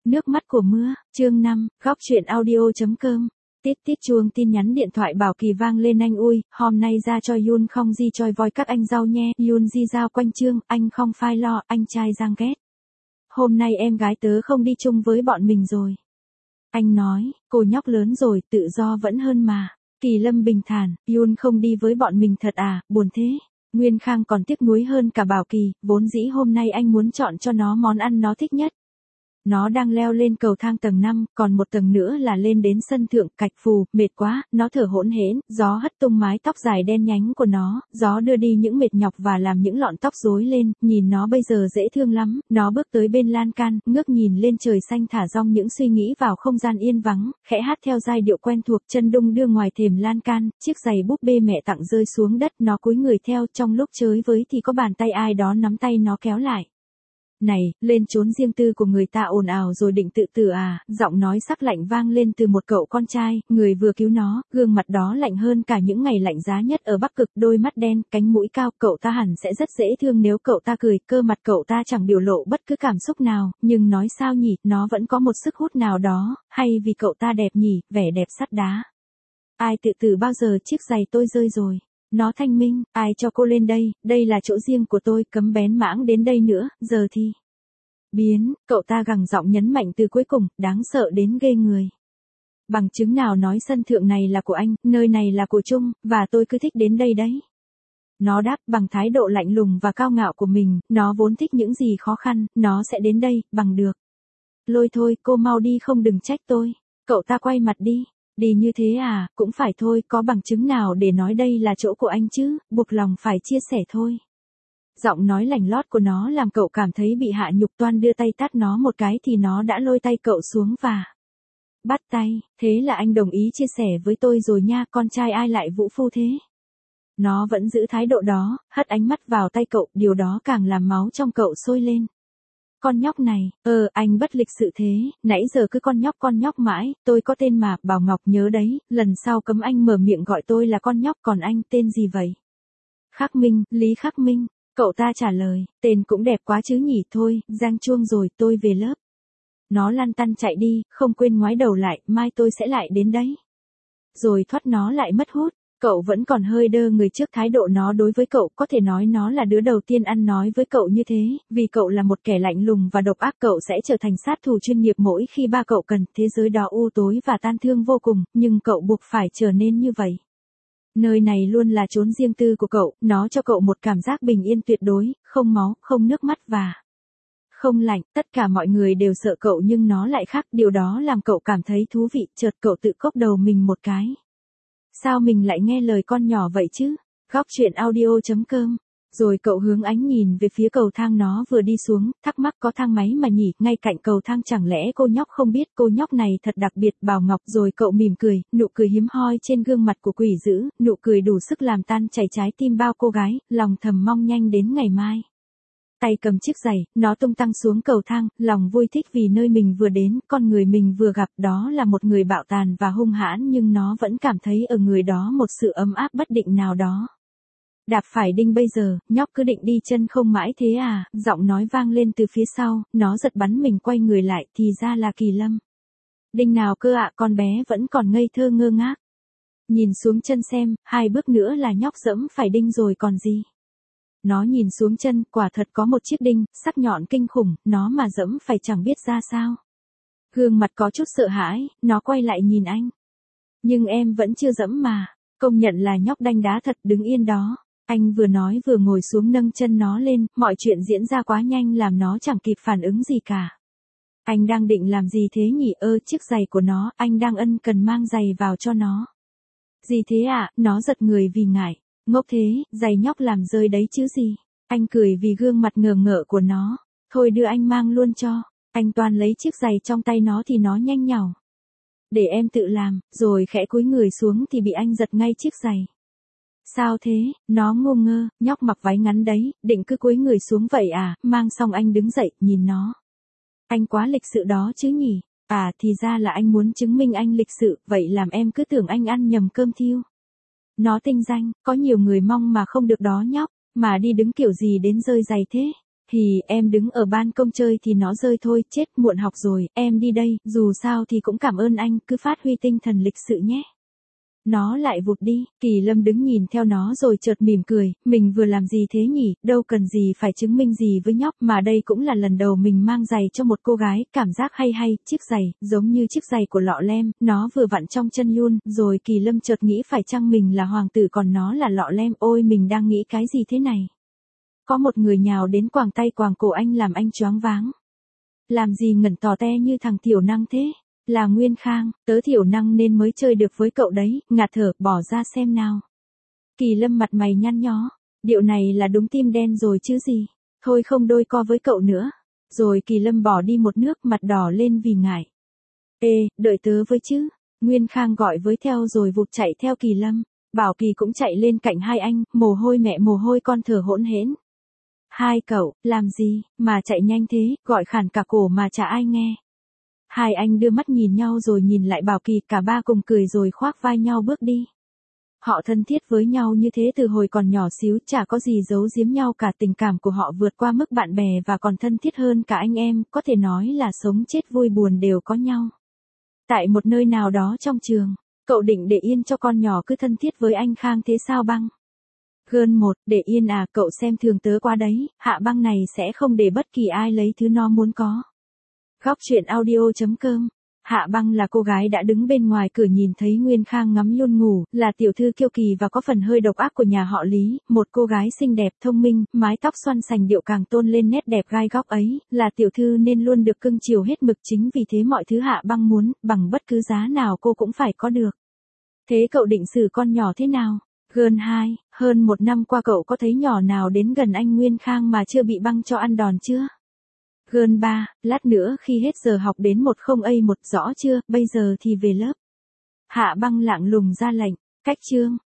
Nước mắt của mưa, chương 5, góc truyện audio.com. Tít tít chuông tin nhắn điện thoại Bảo Kỳ vang lên. Anh ui, hôm nay ra cho Yun không di choi voi các anh rau nhe. Yun di giao quanh chương, anh không phai lo, anh trai giang ghét. Hôm nay em gái tớ không đi chung với bọn mình rồi. Anh nói, cô nhóc lớn rồi, tự do vẫn hơn mà. Kỳ Lâm bình thản, Yun không đi với bọn mình thật à, buồn thế. Nguyên Khang còn tiếc nuối hơn cả Bảo Kỳ, vốn dĩ hôm nay anh muốn chọn cho nó món ăn nó thích nhất. Nó đang leo lên cầu thang tầng 5, còn một tầng nữa là lên đến sân thượng. Cạch phù, mệt quá, nó thở hổn hển, gió hất tung mái tóc dài đen nhánh của nó, gió đưa đi những mệt nhọc và làm những lọn tóc rối lên, nhìn nó bây giờ dễ thương lắm. Nó bước tới bên lan can, ngước nhìn lên trời xanh thả dong những suy nghĩ vào không gian yên vắng, khẽ hát theo giai điệu quen thuộc. Chân đung đưa ngoài thềm lan can, chiếc giày búp bê mẹ tặng rơi xuống đất, nó cúi người theo. Trong lúc chới với thì có bàn tay ai đó nắm tay nó kéo lại. Này, lên trốn riêng tư của người ta ồn ào rồi định tự tử à, giọng nói sắc lạnh vang lên từ một cậu con trai, người vừa cứu nó, gương mặt đó lạnh hơn cả những ngày lạnh giá nhất ở Bắc Cực, đôi mắt đen, cánh mũi cao, cậu ta hẳn sẽ rất dễ thương nếu cậu ta cười, cơ mặt cậu ta chẳng biểu lộ bất cứ cảm xúc nào, nhưng nói sao nhỉ, nó vẫn có một sức hút nào đó, hay vì cậu ta đẹp nhỉ, vẻ đẹp sắt đá. Ai tự tử bao giờ, chiếc giày tôi rơi rồi. Nó thanh minh, ai cho cô lên đây là chỗ riêng của tôi, cấm bén mãng đến đây nữa, giờ thì. Biến, cậu ta gằn giọng nhấn mạnh từ cuối cùng, đáng sợ đến ghê người. Bằng chứng nào nói sân thượng này là của anh, nơi này là của Trung, và tôi cứ thích đến đây đấy. Nó đáp bằng thái độ lạnh lùng và cao ngạo của mình, nó vốn thích những gì khó khăn, nó sẽ đến đây, bằng được. Lôi thôi, cô mau đi không đừng trách tôi. Cậu ta quay mặt đi. Đi như thế à, cũng phải thôi, có bằng chứng nào để nói đây là chỗ của anh chứ, buộc lòng phải chia sẻ thôi. Giọng nói lành lót của nó làm cậu cảm thấy bị hạ nhục, toan đưa tay tát nó một cái thì nó đã lôi tay cậu xuống và bắt tay, thế là anh đồng ý chia sẻ với tôi rồi nha, con trai ai lại vũ phu thế. Nó vẫn giữ thái độ đó, hất ánh mắt vào tay cậu, điều đó càng làm máu trong cậu sôi lên. Con nhóc này, anh bất lịch sự thế, nãy giờ cứ con nhóc mãi, tôi có tên mà, Bảo Ngọc nhớ đấy, lần sau cấm anh mở miệng gọi tôi là con nhóc, còn anh tên gì vậy? Khắc Minh, Lý Khắc Minh, cậu ta trả lời, tên cũng đẹp quá chứ nhỉ, thôi, giang chuông rồi, tôi về lớp. Nó lăn tăn chạy đi, không quên ngoái đầu lại, mai tôi sẽ lại đến đấy. Rồi thoát nó lại mất hút. Cậu vẫn còn hơi đơ người trước thái độ nó đối với cậu, có thể nói nó là đứa đầu tiên ăn nói với cậu như thế, vì cậu là một kẻ lạnh lùng và độc ác, cậu sẽ trở thành sát thủ chuyên nghiệp mỗi khi ba cậu cần, thế giới đó u tối và tan thương vô cùng, nhưng cậu buộc phải trở nên như vậy. Nơi này luôn là chốn riêng tư của cậu, nó cho cậu một cảm giác bình yên tuyệt đối, không máu, không nước mắt và không lạnh, tất cả mọi người đều sợ cậu nhưng nó lại khác, điều đó làm cậu cảm thấy thú vị, chợt cậu tự cốc đầu mình một cái. Sao mình lại nghe lời con nhỏ vậy chứ? Góc truyện audio.com. Rồi cậu hướng ánh nhìn về phía cầu thang nó vừa đi xuống, thắc mắc có thang máy mà nhỉ, ngay cạnh cầu thang, chẳng lẽ cô nhóc không biết cô nhóc này thật đặc biệt, Bảo Ngọc. Rồi cậu mỉm cười, nụ cười hiếm hoi trên gương mặt của quỷ dữ, nụ cười đủ sức làm tan chảy trái tim bao cô gái, lòng thầm mong nhanh đến ngày mai. Tay cầm chiếc giày, nó tung tăng xuống cầu thang, lòng vui thích vì nơi mình vừa đến, con người mình vừa gặp đó là một người bạo tàn và hung hãn, nhưng nó vẫn cảm thấy ở người đó một sự ấm áp bất định nào đó. Đạp phải đinh bây giờ, nhóc cứ định đi chân không mãi thế à, giọng nói vang lên từ phía sau, nó giật bắn mình quay người lại, thì ra là Kỳ Lâm. Đinh nào cơ ạ, con bé vẫn còn ngây thơ ngơ ngác. Nhìn xuống chân xem, 2 bước nữa là nhóc dẫm phải đinh rồi còn gì. Nó nhìn xuống chân, quả thật có một chiếc đinh, sắc nhọn kinh khủng, nó mà dẫm phải chẳng biết ra sao. Gương mặt có chút sợ hãi, nó quay lại nhìn anh. Nhưng em vẫn chưa dẫm mà, công nhận là nhóc đanh đá thật, đứng yên đó. Anh vừa nói vừa ngồi xuống nâng chân nó lên, mọi chuyện diễn ra quá nhanh làm nó chẳng kịp phản ứng gì cả. Anh đang định làm gì thế nhỉ, chiếc giày của nó, anh đang ân cần mang giày vào cho nó. Gì thế ạ, nó giật người vì ngại. Ngốc thế, giày nhóc làm rơi đấy chứ gì. Anh cười vì gương mặt ngờ ngợ của nó. Thôi đưa anh mang luôn cho. Anh toan lấy chiếc giày trong tay nó thì nó nhanh nhảu. Để em tự làm, rồi khẽ cúi người xuống thì bị anh giật ngay chiếc giày. Sao thế, nó ngu ngơ, nhóc mặc váy ngắn đấy, định cứ cúi người xuống vậy à, mang xong anh đứng dậy, nhìn nó. Anh quá lịch sự đó chứ nhỉ. À thì ra là anh muốn chứng minh anh lịch sự, vậy làm em cứ tưởng anh ăn nhầm cơm thiêu. Nó tinh danh, có nhiều người mong mà không được đó nhóc, mà đi đứng kiểu gì đến rơi giày thế. Hì, em đứng ở ban công chơi thì nó rơi thôi, chết, muộn học rồi, em đi đây, dù sao thì cũng cảm ơn anh, cứ phát huy tinh thần lịch sự nhé. Nó lại vụt đi, Kỳ Lâm đứng nhìn theo nó rồi chợt mỉm cười, mình vừa làm gì thế nhỉ, đâu cần gì phải chứng minh gì với nhóc, mà đây cũng là lần đầu mình mang giày cho một cô gái, cảm giác hay hay, chiếc giày, giống như chiếc giày của Lọ Lem, nó vừa vặn trong chân Yun, rồi Kỳ Lâm chợt nghĩ phải chăng mình là hoàng tử còn nó là Lọ Lem, ôi mình đang nghĩ cái gì thế này. Có một người nhào đến quàng tay quàng cổ anh làm anh choáng váng. Làm gì ngẩn tò te như thằng thiểu năng thế? Là Nguyên Khang, tớ thiểu năng nên mới chơi được với cậu đấy, ngạt thở, bỏ ra xem nào. Kỳ Lâm mặt mày nhăn nhó, điệu này là đúng tim đen rồi chứ gì, thôi không đôi co với cậu nữa. Rồi Kỳ Lâm bỏ đi một nước mặt đỏ lên vì ngại. Ê, đợi tớ với chứ, Nguyên Khang gọi với theo rồi vụt chạy theo Kỳ Lâm, Bảo Kỳ cũng chạy lên cạnh hai anh, mồ hôi mẹ mồ hôi con thở hỗn hển. Hai cậu, làm gì, mà chạy nhanh thế, gọi khản cả cổ mà chả ai nghe. Hai anh đưa mắt nhìn nhau rồi nhìn lại Bảo Kỳ, cả ba cùng cười rồi khoác vai nhau bước đi. Họ thân thiết với nhau như thế từ hồi còn nhỏ xíu, chả có gì giấu giếm nhau cả, tình cảm của họ vượt qua mức bạn bè và còn thân thiết hơn cả anh em, có thể nói là sống chết vui buồn đều có nhau. Tại một nơi nào đó trong trường, cậu định để yên cho con nhỏ cứ thân thiết với anh Khang thế sao Băng? Gơn một, để yên à, cậu xem thường tớ quá đấy, Hạ Băng này sẽ không để bất kỳ ai lấy thứ nó muốn có. Góc truyện audio.com. Hạ Băng là cô gái đã đứng bên ngoài cửa nhìn thấy Nguyên Khang ngắm Yun ngủ, là tiểu thư kiêu kỳ và có phần hơi độc ác của nhà họ Lý, một cô gái xinh đẹp thông minh, mái tóc xoăn sành điệu càng tôn lên nét đẹp gai góc ấy, là tiểu thư nên luôn được cưng chiều hết mực, chính vì thế mọi thứ Hạ Băng muốn, bằng bất cứ giá nào cô cũng phải có được. Thế cậu định xử con nhỏ thế nào? Gơn 2, hơn một năm qua cậu có thấy nhỏ nào đến gần anh Nguyên Khang mà chưa bị Băng cho ăn đòn chưa? Gơn 3, lát nữa khi hết giờ học đến 10A1 rõ chưa, bây giờ thì về lớp. Hạ Băng lạng lùng ra lệnh, cách chương.